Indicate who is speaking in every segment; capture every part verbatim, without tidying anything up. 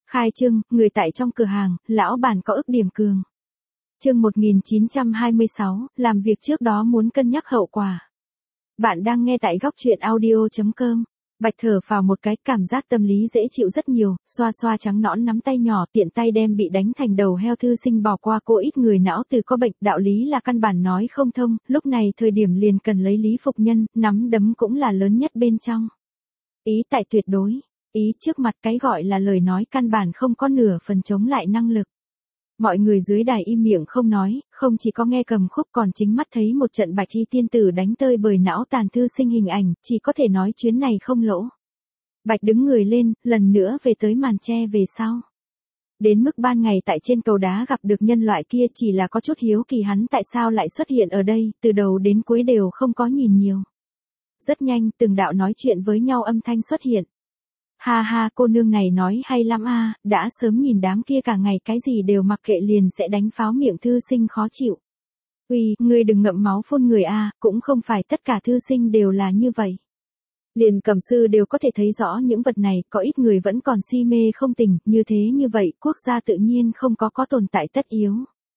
Speaker 1: Khai trương, người tại trong cửa hàng, lão bản có ức điểm cường. Chương một nghìn chín trăm hai mươi sáu, làm việc trước đó muốn cân nhắc hậu quả. Bạn đang nghe tại góc truyện audio chấm com. Bạch thở vào một cái, cảm giác tâm lý dễ chịu rất nhiều, xoa xoa trắng nõn nắm tay nhỏ, tiện tay đem bị đánh thành đầu heo thư sinh bỏ qua. Cô ít người não từ có bệnh, đạo lý là căn bản nói không thông, lúc này thời điểm liền cần lấy lý phục nhân, nắm đấm cũng là lớn nhất bên trong. Ý tại tuyệt đối, ý trước mặt, cái gọi là lời nói căn bản không có nửa phần chống lại năng lực. Mọi người dưới đài im miệng không nói, không chỉ có nghe cầm khúc còn chính mắt thấy một trận bạch y tiên tử đánh tơi bời não tàn thư sinh hình ảnh, chỉ có thể nói chuyến này không lỗ. Bạch đứng người lên, lần nữa về tới màn tre về sau. Đến mức ban ngày tại trên cầu đá gặp được nhân loại kia chỉ là có chút hiếu kỳ hắn tại sao lại xuất hiện ở đây, từ đầu đến cuối đều không có nhìn nhiều. Rất nhanh, từng đạo nói chuyện với nhau âm thanh xuất hiện. Ha ha, cô nương này nói hay lắm a, đã sớm nhìn đám kia cả ngày cái gì đều mặc kệ liền sẽ đánh pháo miệng thư sinh khó chịu. Uy, ngươi đừng ngậm máu phun người a, cũng không phải tất cả thư sinh đều là như vậy. Liền cẩm sư đều có thể thấy rõ những vật này, có ít người vẫn còn si mê không tỉnh, như thế như vậy, quốc gia tự nhiên không có có tồn tại tất yếu.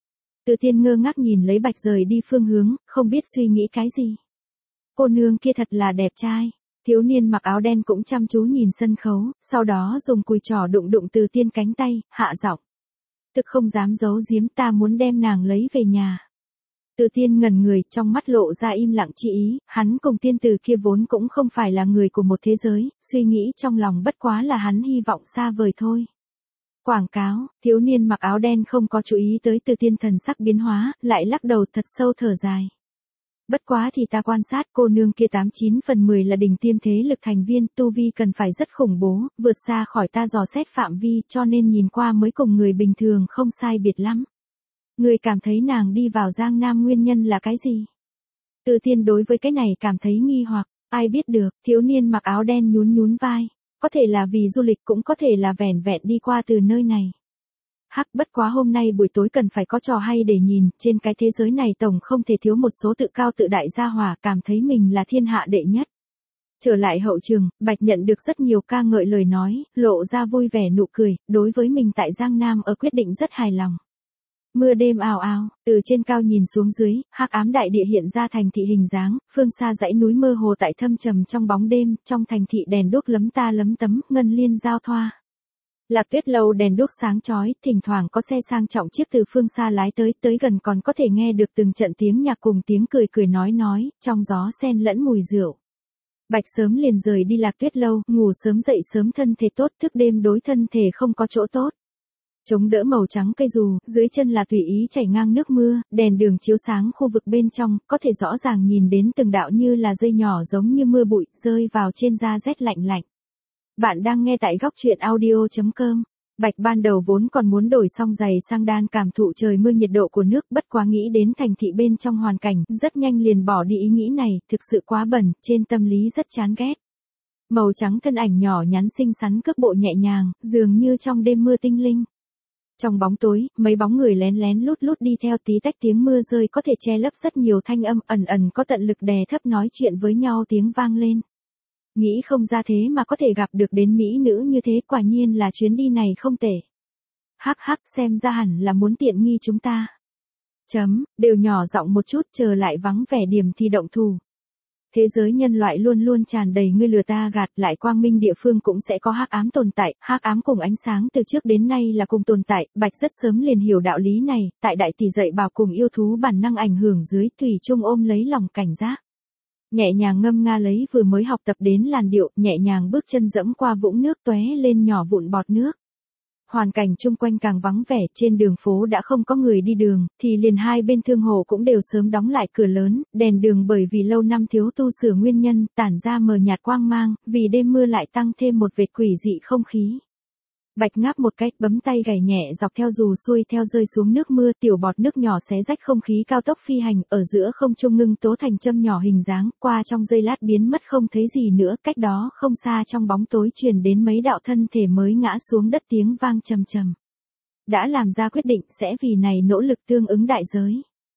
Speaker 1: Từ Tiên ngơ ngác nhìn lấy Bạch rời đi phương hướng, không biết suy nghĩ cái gì. Cô nương kia thật là đẹp trai. Thiếu niên mặc áo đen cũng chăm chú nhìn sân khấu, sau đó dùng cùi trỏ đụng đụng Từ Tiên cánh tay, hạ giọng. Thực không dám giấu giếm, ta muốn đem nàng lấy về nhà. Từ Tiên ngẩn người, trong mắt lộ ra im lặng chi ý, hắn cùng tiên tử kia vốn cũng không phải là người của một thế giới, suy nghĩ trong lòng bất quá là hắn hy vọng xa vời thôi. Quảng cáo, thiếu niên mặc áo đen không có chú ý tới Từ Tiên thần sắc biến hóa, lại lắc đầu thật sâu thở dài. Bất quá thì ta quan sát cô nương kia tám chín phần mười là đỉnh tiêm thế lực thành viên, tu vi cần phải rất khủng bố, vượt xa khỏi ta dò xét phạm vi, cho nên nhìn qua mới cùng người bình thường không sai biệt lắm. Người cảm thấy nàng đi vào Giang Nam nguyên nhân là cái gì? Từ Tiên đối với cái này cảm thấy nghi hoặc, ai biết được, thiếu niên mặc áo đen nhún nhún vai, có thể là vì du lịch cũng có thể là vẻn vẹn đi qua từ nơi này. Hắc, bất quá hôm nay buổi tối cần phải có trò hay để nhìn, trên cái thế giới này tổng không thể thiếu một số tự cao tự đại gia hỏa, cảm thấy mình là thiên hạ đệ nhất. Trở lại hậu trường, Bạch nhận được rất nhiều ca ngợi lời nói, lộ ra vui vẻ nụ cười, đối với mình tại Giang Nam ở quyết định rất hài lòng. Mưa đêm ào ào, từ trên cao nhìn xuống dưới, hắc ám đại địa hiện ra thành thị hình dáng, phương xa dãy núi mơ hồ tại thâm trầm trong bóng đêm, trong thành thị đèn đuốc lấm ta lấm tấm, ngân liên giao thoa. Lạc Tuyết lâu đèn đuốc sáng chói, thỉnh thoảng có xe sang trọng chiếc từ phương xa lái tới, tới gần còn có thể nghe được từng trận tiếng nhạc cùng tiếng cười cười nói nói, trong gió xen lẫn mùi rượu. Bạch sớm liền rời đi Lạc Tuyết lâu, ngủ sớm dậy sớm thân thể tốt, thức đêm đối thân thể không có chỗ tốt. Chống đỡ màu trắng cây dù, dưới chân là tùy ý chảy ngang nước mưa, đèn đường chiếu sáng khu vực bên trong, có thể rõ ràng nhìn đến từng đạo như là dây nhỏ giống như mưa bụi, rơi vào trên da rét lạnh lạnh. Bạn đang nghe tại góc truyện audio chấm com. Bạch ban đầu vốn còn muốn đổi xong giày sang đan cảm thụ trời mưa nhiệt độ của nước, bất quá nghĩ đến thành thị bên trong hoàn cảnh, rất nhanh liền bỏ đi ý nghĩ này, thực sự quá bẩn, trên tâm lý rất chán ghét. Màu trắng thân ảnh nhỏ nhắn xinh xắn cước bộ nhẹ nhàng, dường như trong đêm mưa tinh linh. Trong bóng tối, mấy bóng người lén lén lút lút đi theo, tí tách tiếng mưa rơi có thể che lấp rất nhiều thanh âm, ẩn ẩn có tận lực đè thấp nói chuyện với nhau tiếng vang lên. Nghĩ không ra thế mà có thể gặp được đến mỹ nữ như thế, quả nhiên là chuyến đi này không tệ. Hắc hắc, xem ra hẳn là muốn tiện nghi chúng ta. Chấm, đều nhỏ giọng một chút, chờ lại vắng vẻ điểm thì động thủ. Thế giới nhân loại luôn luôn tràn đầy ngươi lừa ta gạt, lại quang minh địa phương cũng sẽ có hắc ám tồn tại, hắc ám cùng ánh sáng từ trước đến nay là cùng tồn tại, Bạch rất sớm liền hiểu đạo lý này, tại đại tỷ dạy bảo cùng yêu thú bản năng ảnh hưởng dưới, thủy chung ôm lấy lòng cảnh giác. Nhẹ nhàng ngâm nga lấy vừa mới học tập đến làn điệu, nhẹ nhàng bước chân dẫm qua vũng nước tóe lên nhỏ vụn bọt nước. Hoàn cảnh chung quanh càng vắng vẻ, trên đường phố đã không có người đi đường, thì liền hai bên thương hồ cũng đều sớm đóng lại cửa lớn, đèn đường bởi vì lâu năm thiếu tu sửa nguyên nhân, tản ra mờ nhạt quang mang, vì đêm mưa lại tăng thêm một vệt quỷ dị không khí. Bạch ngáp một cách, bấm tay gảy nhẹ dọc theo dù xuôi theo rơi xuống nước mưa, tiểu bọt nước nhỏ xé rách không khí cao tốc phi hành, ở giữa không trung ngưng tố thành châm nhỏ hình dáng, qua trong giây lát biến mất không thấy gì nữa, cách đó không xa trong bóng tối truyền đến mấy đạo thân thể mới ngã xuống đất tiếng vang trầm trầm. Đã làm ra quyết định sẽ vì này nỗ lực tương ứng đại giới.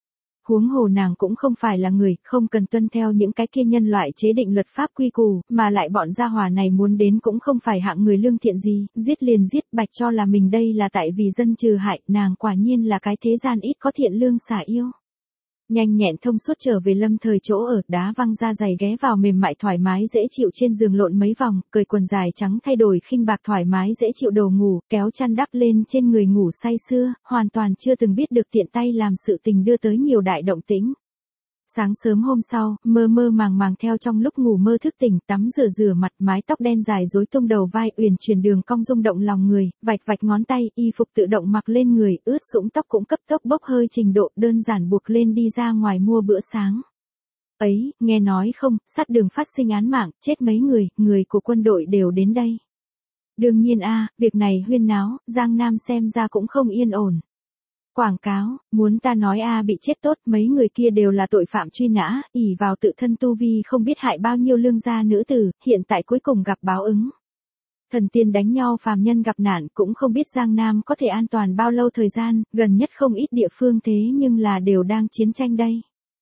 Speaker 1: Huống hồ nàng cũng không phải là người, không cần tuân theo những cái kia nhân loại chế định luật pháp quy củ, mà lại bọn gia hỏa này muốn đến cũng không phải hạng người lương thiện gì, giết liền giết, bạch cho là mình đây là tại vì dân trừ hại, nàng quả nhiên là cái thế gian ít có thiện lương xả yêu. Nhanh nhẹn thông suốt trở về Lâm Thời chỗ ở, đá văng ra giày ghé vào mềm mại thoải mái dễ chịu trên giường lộn mấy vòng, cởi quần dài trắng thay đổi khinh bạc thoải mái dễ chịu đồ ngủ, kéo chăn đắp lên trên người ngủ say sưa, hoàn toàn chưa từng biết được tiện tay làm sự tình đưa tới nhiều đại động tĩnh. Sáng sớm hôm sau, mơ mơ màng màng theo trong lúc ngủ mơ thức tỉnh, tắm rửa rửa mặt, mái tóc đen dài rối tung đầu vai, uyển chuyển đường cong rung động lòng người, vạch vạch ngón tay, y phục tự động mặc lên người, ướt sũng tóc cũng cấp tốc bốc hơi trình độ, đơn giản buộc lên đi ra ngoài mua bữa sáng. Ấy, nghe nói không, sát đường phát sinh án mạng, chết mấy người, người của quân đội đều đến đây. Đương nhiên a, việc này huyên náo, Giang Nam xem ra cũng không yên ổn. Quảng cáo, muốn ta nói a bị chết tốt, mấy người kia đều là tội phạm truy nã, ỷ vào tự thân tu vi không biết hại bao nhiêu lương gia nữ tử, hiện tại cuối cùng gặp báo ứng. Thần tiên đánh nhau phàm nhân gặp nạn, cũng không biết Giang Nam có thể an toàn bao lâu thời gian, gần nhất không ít địa phương thế nhưng là đều đang chiến tranh đây.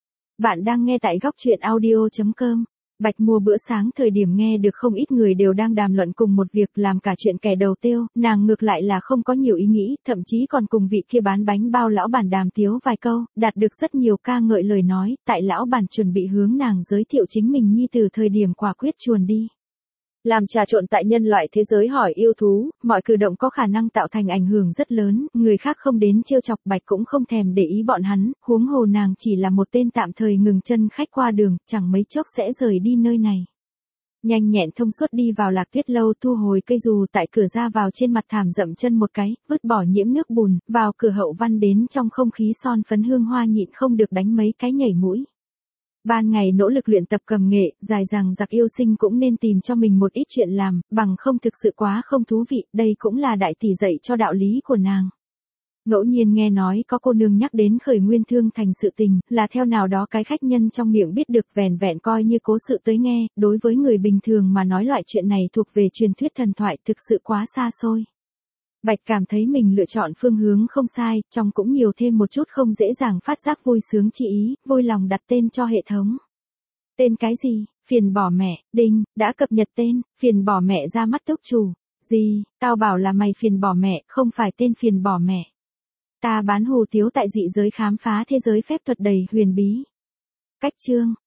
Speaker 1: Bạn đang nghe tại góc truyện audio chấm com. Bạch mua bữa sáng thời điểm nghe được không ít người đều đang đàm luận cùng một việc, làm cả chuyện kẻ đầu tiêu, nàng ngược lại là không có nhiều ý nghĩ, thậm chí còn cùng vị kia bán bánh bao lão bản đàm tiếu vài câu, đạt được rất nhiều ca ngợi lời nói, tại lão bản chuẩn bị hướng nàng giới thiệu chính mình nhi từ thời điểm quả quyết chuồn đi. Làm trà trộn tại nhân loại thế giới hỏi yêu thú, mọi cử động có khả năng tạo thành ảnh hưởng rất lớn, người khác không đến trêu chọc Bạch cũng không thèm để ý bọn hắn, huống hồ nàng chỉ là một tên tạm thời ngừng chân khách qua đường, chẳng mấy chốc sẽ rời đi nơi này. Nhanh nhẹn thông suốt đi vào Lạc Tuyết lâu, thu hồi cây dù tại cửa ra vào trên mặt thảm dậm chân một cái, vứt bỏ nhiễm nước bùn, vào cửa Hậu Văn đến trong không khí son phấn hương hoa nhịn không được đánh mấy cái nhảy mũi. Ban ngày nỗ lực luyện tập cầm nghệ, dài dằng dặc yêu sinh cũng nên tìm cho mình một ít chuyện làm, bằng không thực sự quá không thú vị, đây cũng là đại tỷ dạy cho đạo lý của nàng. Ngẫu nhiên nghe nói có cô nương nhắc đến khởi nguyên thương thành sự tình, là theo nào đó cái khách nhân trong miệng biết được, vẻn vẹn coi như cố sự tới nghe, đối với người bình thường mà nói loại chuyện này thuộc về truyền thuyết thần thoại, thực sự quá xa xôi. Bạch cảm thấy mình lựa chọn phương hướng không sai, trong cũng nhiều thêm một chút không dễ dàng phát giác vui sướng chi ý, vui lòng đặt tên cho hệ thống. Tên cái gì? Phiền bỏ mẹ, đinh, đã cập nhật tên, phiền bỏ mẹ ra mắt túc chủ. Gì, tao bảo là mày phiền bỏ mẹ, không phải tên phiền bỏ mẹ. Ta bán hù tiếu tại dị giới khám phá thế giới phép thuật đầy huyền bí. Cách chương,